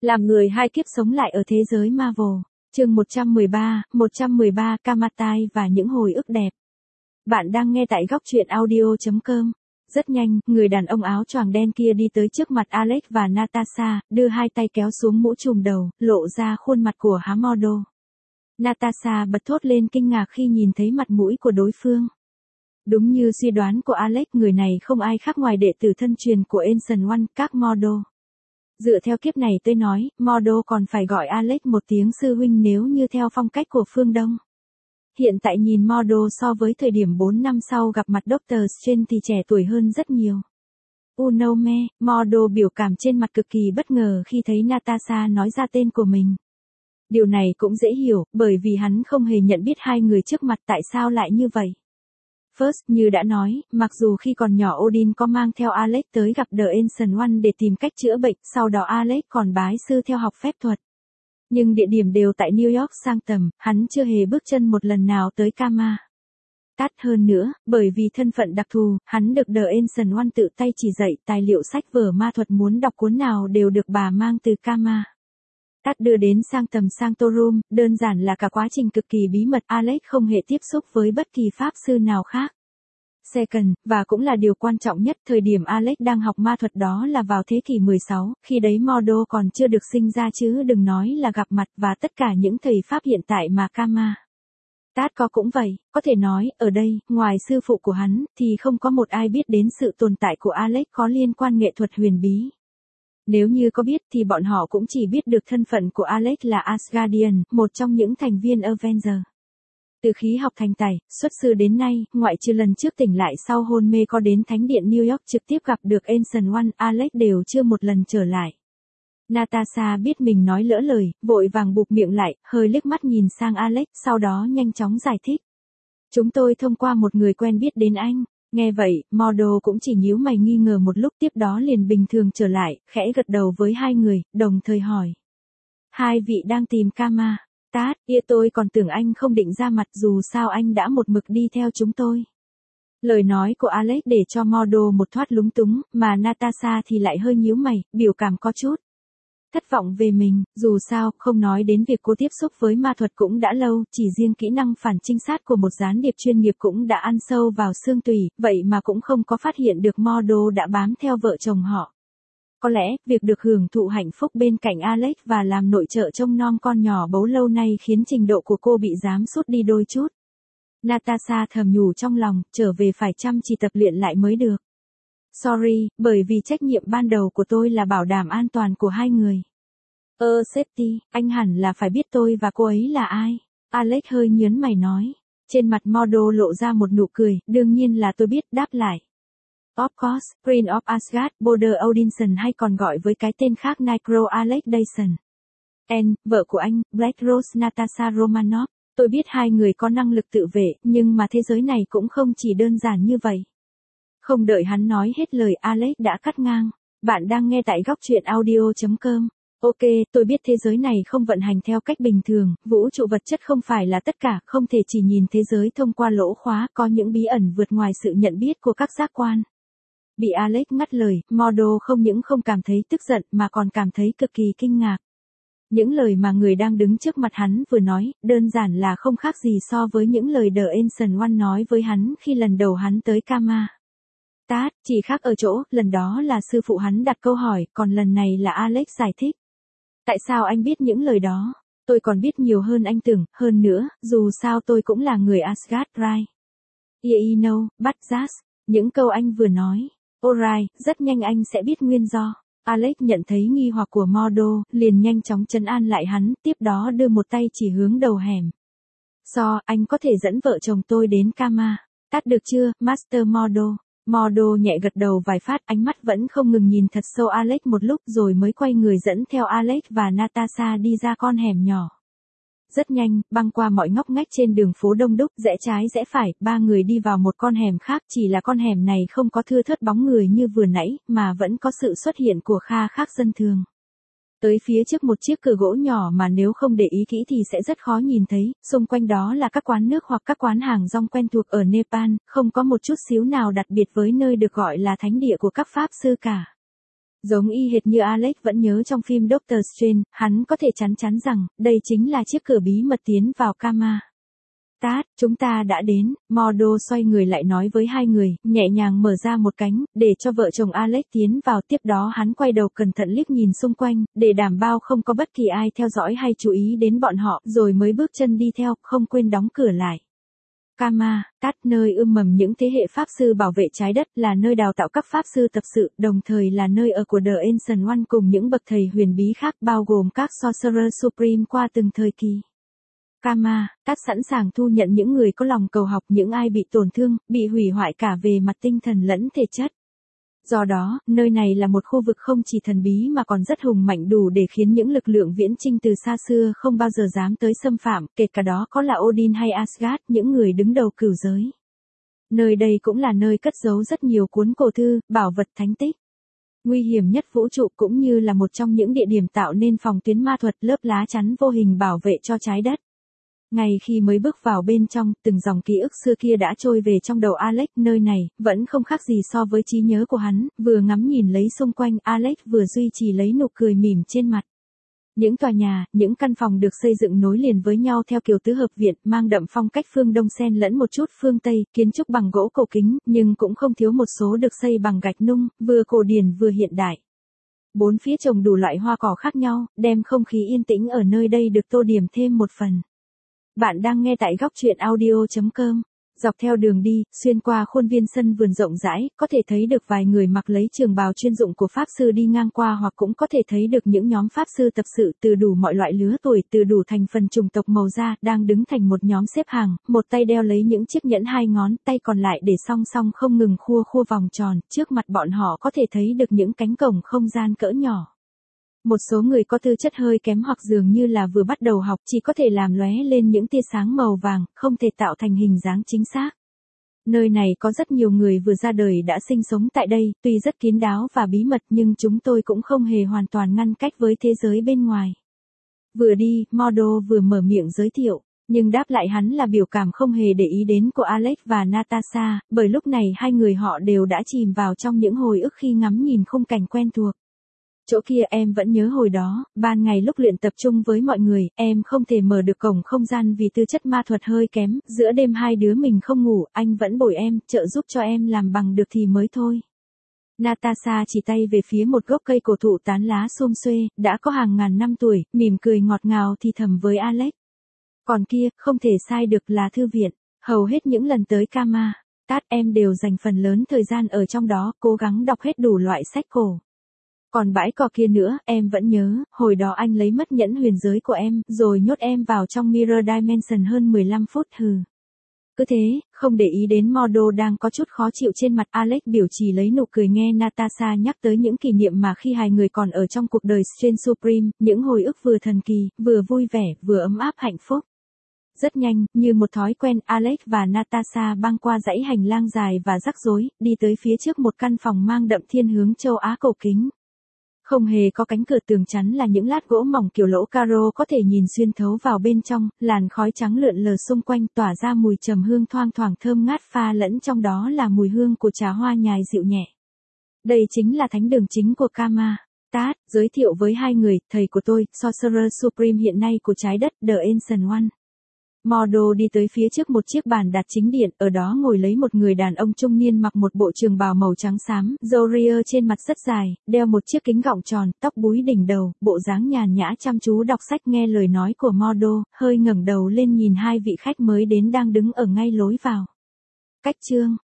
Làm người hai kiếp sống lại ở thế giới Marvel. Chương 113, Kamatai và những hồi ức đẹp. Bạn đang nghe tại góc truyện audio.com. Rất nhanh, người đàn ông áo choàng đen kia đi tới trước mặt Alex và Natasha, đưa hai tay kéo xuống mũ trùm đầu, lộ ra khuôn mặt của Hamodo. Natasha bật thốt lên kinh ngạc khi nhìn thấy mặt mũi của đối phương. Đúng như suy đoán của Alex, người này không ai khác ngoài đệ tử thân truyền của Ancient One, các Mordo. Dựa theo kiếp này tôi nói, Mordo còn phải gọi Alex một tiếng sư huynh nếu như theo phong cách của phương Đông. Hiện tại nhìn Mordo so với thời điểm 4 năm sau gặp mặt Dr. Strange thì trẻ tuổi hơn rất nhiều. Unome, Mordo biểu cảm trên mặt cực kỳ bất ngờ khi thấy Natasha nói ra tên của mình. Điều này cũng dễ hiểu, bởi vì hắn không hề nhận biết hai người trước mặt tại sao lại như vậy. First, như đã nói, mặc dù khi còn nhỏ Odin có mang theo Alex tới gặp The Ancient One để tìm cách chữa bệnh, sau đó Alex còn bái sư theo học phép thuật. Nhưng địa điểm đều tại New York sang tầm, hắn chưa hề bước chân một lần nào tới Kama. Tát hơn nữa, bởi vì thân phận đặc thù, hắn được The Ancient One tự tay chỉ dạy, tài liệu sách vở ma thuật muốn đọc cuốn nào đều được bà mang từ Kama. Tát đưa đến sang tầm Sanctorum, đơn giản là cả quá trình cực kỳ bí mật, Alex không hề tiếp xúc với bất kỳ pháp sư nào khác. Second, và cũng là điều quan trọng nhất, thời điểm Alex đang học ma thuật đó là vào thế kỷ 16, khi đấy Mordo còn chưa được sinh ra chứ đừng nói là gặp mặt, và tất cả những thầy pháp hiện tại mà Kama. Tát có cũng vậy, có thể nói, ở đây, ngoài sư phụ của hắn, thì không có một ai biết đến sự tồn tại của Alex có liên quan nghệ thuật huyền bí. Nếu như có biết thì bọn họ cũng chỉ biết được thân phận của Alex là Asgardian, một trong những thành viên Avenger. Từ khí học thành tài, xuất sư đến nay, ngoại trừ lần trước tỉnh lại sau hôn mê có đến Thánh điện New York trực tiếp gặp được Ancient One, Alex đều chưa một lần trở lại. Natasha biết mình nói lỡ lời, vội vàng bụp miệng lại, hơi liếc mắt nhìn sang Alex, sau đó nhanh chóng giải thích. Chúng tôi thông qua một người quen biết đến anh. Nghe vậy, Mordo cũng chỉ nhíu mày nghi ngờ một lúc, tiếp đó liền bình thường trở lại, khẽ gật đầu với hai người, đồng thời hỏi. Hai vị đang tìm Kama. Tát, tôi còn tưởng anh không định ra mặt, dù sao anh đã một mực đi theo chúng tôi. Lời nói của Alex để cho Mordo một thoát lúng túng, mà Natasha thì lại hơi nhíu mày, biểu cảm có chút thất vọng về mình, dù sao, không nói đến việc cô tiếp xúc với ma thuật cũng đã lâu, chỉ riêng kỹ năng phản trinh sát của một gián điệp chuyên nghiệp cũng đã ăn sâu vào xương tủy, vậy mà cũng không có phát hiện được Mordo đã bám theo vợ chồng họ. Có lẽ, việc được hưởng thụ hạnh phúc bên cạnh Alex và làm nội trợ trông nom con nhỏ bấu lâu nay khiến trình độ của cô bị giám sút đi đôi chút. Natasha thầm nhủ trong lòng, trở về phải chăm chỉ tập luyện lại mới được. Sorry, bởi vì trách nhiệm ban đầu của tôi là bảo đảm an toàn của hai người. Safety, anh hẳn là phải biết tôi và cô ấy là ai. Alex hơi nhớn mày nói. Trên mặt Mordo lộ ra một nụ cười, đương nhiên là tôi biết, đáp lại. Of course, Prince of Asgard, Border Odinson hay còn gọi với cái tên khác Nigro Alex Dyson. Vợ của anh, Black Rose Natasha Romanoff. Tôi biết hai người có năng lực tự vệ, nhưng mà thế giới này cũng không chỉ đơn giản như vậy. Không đợi hắn nói hết lời, Alex đã cắt ngang. Bạn đang nghe tại góc truyện audio.com. Ok, tôi biết thế giới này không vận hành theo cách bình thường, vũ trụ vật chất không phải là tất cả, không thể chỉ nhìn thế giới thông qua lỗ khóa, có những bí ẩn vượt ngoài sự nhận biết của các giác quan. Bị Alex ngắt lời, Mordo không những không cảm thấy tức giận mà còn cảm thấy cực kỳ kinh ngạc. Những lời mà người đang đứng trước mặt hắn vừa nói, đơn giản là không khác gì so với những lời The Ancient One nói với hắn khi lần đầu hắn tới Kama. Tát, chỉ khác ở chỗ, lần đó là sư phụ hắn đặt câu hỏi, còn lần này là Alex giải thích. Tại sao anh biết những lời đó? Tôi còn biết nhiều hơn anh tưởng, hơn nữa, dù sao tôi cũng là người Asgard, right? Yeah, you know, but that's, những câu anh vừa nói. Alright, rất nhanh anh sẽ biết nguyên do. Alex nhận thấy nghi hoặc của Mordo, liền nhanh chóng trấn an lại hắn, tiếp đó đưa một tay chỉ hướng đầu hẻm. Anh có thể dẫn vợ chồng tôi đến Kama. Tắt được chưa, Master Mordo? Mordo nhẹ gật đầu vài phát, ánh mắt vẫn không ngừng nhìn thật sâu Alex một lúc rồi mới quay người dẫn theo Alex và Natasha đi ra con hẻm nhỏ. Rất nhanh, băng qua mọi ngóc ngách trên đường phố đông đúc, rẽ trái rẽ phải, ba người đi vào một con hẻm khác, chỉ là con hẻm này không có thưa thớt bóng người như vừa nãy, mà vẫn có sự xuất hiện của kha khác dân thường. Tới phía trước một chiếc cửa gỗ nhỏ mà nếu không để ý kỹ thì sẽ rất khó nhìn thấy, xung quanh đó là các quán nước hoặc các quán hàng rong quen thuộc ở Nepal, không có một chút xíu nào đặc biệt với nơi được gọi là thánh địa của các pháp sư cả. Giống y hệt như Alex vẫn nhớ trong phim Doctor Strange, hắn có thể chắn chắn rằng, đây chính là chiếc cửa bí mật tiến vào Kama. Tát, chúng ta đã đến, Mordo xoay người lại nói với hai người, nhẹ nhàng mở ra một cánh, để cho vợ chồng Alex tiến vào. Tiếp đó hắn quay đầu cẩn thận liếc nhìn xung quanh, để đảm bảo không có bất kỳ ai theo dõi hay chú ý đến bọn họ, rồi mới bước chân đi theo, không quên đóng cửa lại. Kama, Tát, nơi ươm mầm những thế hệ pháp sư bảo vệ trái đất, là nơi đào tạo các pháp sư tập sự, đồng thời là nơi ở của The Ancient One cùng những bậc thầy huyền bí khác bao gồm các Sorcerer Supreme qua từng thời kỳ. Kama, Tát sẵn sàng thu nhận những người có lòng cầu học, những ai bị tổn thương, bị hủy hoại cả về mặt tinh thần lẫn thể chất. Do đó, nơi này là một khu vực không chỉ thần bí mà còn rất hùng mạnh, đủ để khiến những lực lượng viễn chinh từ xa xưa không bao giờ dám tới xâm phạm, kể cả đó có là Odin hay Asgard, những người đứng đầu cửu giới. Nơi đây cũng là nơi cất giấu rất nhiều cuốn cổ thư, bảo vật thánh tích. Nguy hiểm nhất vũ trụ, cũng như là một trong những địa điểm tạo nên phòng tuyến ma thuật, lớp lá chắn vô hình bảo vệ cho trái đất. Ngay khi mới bước vào bên trong, từng dòng ký ức xưa kia đã trôi về trong đầu Alex. Nơi này vẫn không khác gì so với trí nhớ của hắn. Vừa ngắm nhìn lấy xung quanh, Alex vừa duy trì lấy nụ cười mỉm trên mặt. Những tòa nhà, những căn phòng được xây dựng nối liền với nhau theo kiểu tứ hợp viện, mang đậm phong cách phương Đông xen lẫn một chút phương Tây, kiến trúc bằng gỗ cổ kính, nhưng cũng không thiếu một số được xây bằng gạch nung, vừa cổ điển vừa hiện đại. Bốn phía trồng đủ loại hoa cỏ khác nhau, đem không khí yên tĩnh ở nơi đây được tô điểm thêm một phần. Bạn đang nghe tại góc truyện audio.com. Dọc theo đường đi, xuyên qua khuôn viên sân vườn rộng rãi, có thể thấy được vài người mặc lấy trường bào chuyên dụng của pháp sư đi ngang qua, hoặc cũng có thể thấy được những nhóm pháp sư tập sự từ đủ mọi loại lứa tuổi, từ đủ thành phần chủng tộc màu da, đang đứng thành một nhóm xếp hàng, một tay đeo lấy những chiếc nhẫn hai ngón, tay còn lại để song song không ngừng khua vòng tròn. Trước mặt bọn họ có thể thấy được những cánh cổng không gian cỡ nhỏ. Một số người có tư chất hơi kém hoặc dường như là vừa bắt đầu học, chỉ có thể làm lóe lên những tia sáng màu vàng, không thể tạo thành hình dáng chính xác. Nơi này có rất nhiều người vừa ra đời đã sinh sống tại đây, tuy rất kín đáo và bí mật nhưng chúng tôi cũng không hề hoàn toàn ngăn cách với thế giới bên ngoài. Vừa đi, Mordo vừa mở miệng giới thiệu, nhưng đáp lại hắn là biểu cảm không hề để ý đến của Alex và Natasha, bởi lúc này hai người họ đều đã chìm vào trong những hồi ức khi ngắm nhìn khung cảnh quen thuộc. Chỗ kia em vẫn nhớ hồi đó, ban ngày lúc luyện tập trung với mọi người, em không thể mở được cổng không gian vì tư chất ma thuật hơi kém, giữa đêm hai đứa mình không ngủ, anh vẫn bồi em, trợ giúp cho em làm bằng được thì mới thôi. Natasha chỉ tay về phía một gốc cây cổ thụ tán lá xum xuê, đã có hàng ngàn năm tuổi, mỉm cười ngọt ngào thì thầm với Alex. Còn kia, không thể sai được là thư viện, hầu hết những lần tới Kama, Tát em đều dành phần lớn thời gian ở trong đó, cố gắng đọc hết đủ loại sách cổ. Còn bãi cỏ kia nữa, em vẫn nhớ, hồi đó anh lấy mất nhẫn huyền giới của em, rồi nhốt em vào trong Mirror Dimension hơn 15 phút hừ. Cứ thế, không để ý đến Mordo đang có chút khó chịu trên mặt, Alex biểu trì lấy nụ cười nghe Natasha nhắc tới những kỷ niệm mà khi hai người còn ở trong cuộc đời Strange Supreme, những hồi ức vừa thần kỳ, vừa vui vẻ, vừa ấm áp hạnh phúc. Rất nhanh, như một thói quen, Alex và Natasha băng qua dãy hành lang dài và rắc rối, đi tới phía trước một căn phòng mang đậm thiên hướng châu Á cổ kính. Không hề có cánh cửa, tường chắn là những lát gỗ mỏng kiểu lỗ caro có thể nhìn xuyên thấu vào bên trong, làn khói trắng lượn lờ xung quanh tỏa ra mùi trầm hương thoang thoảng thơm ngát, pha lẫn trong đó là mùi hương của trà hoa nhài dịu nhẹ. Đây chính là thánh đường chính của Kama. Tát, giới thiệu với hai người, thầy của tôi, Sorcerer Supreme hiện nay của trái đất, The Ancient One. Mordo đi tới phía trước một chiếc bàn đặt chính điện, ở đó ngồi lấy một người đàn ông trung niên mặc một bộ trường bào màu trắng xám, râu ria trên mặt rất dài, đeo một chiếc kính gọng tròn, tóc búi đỉnh đầu, bộ dáng nhàn nhã chăm chú đọc sách. Nghe lời nói của Mordo, hơi ngẩng đầu lên nhìn hai vị khách mới đến đang đứng ở ngay lối vào. Cách chương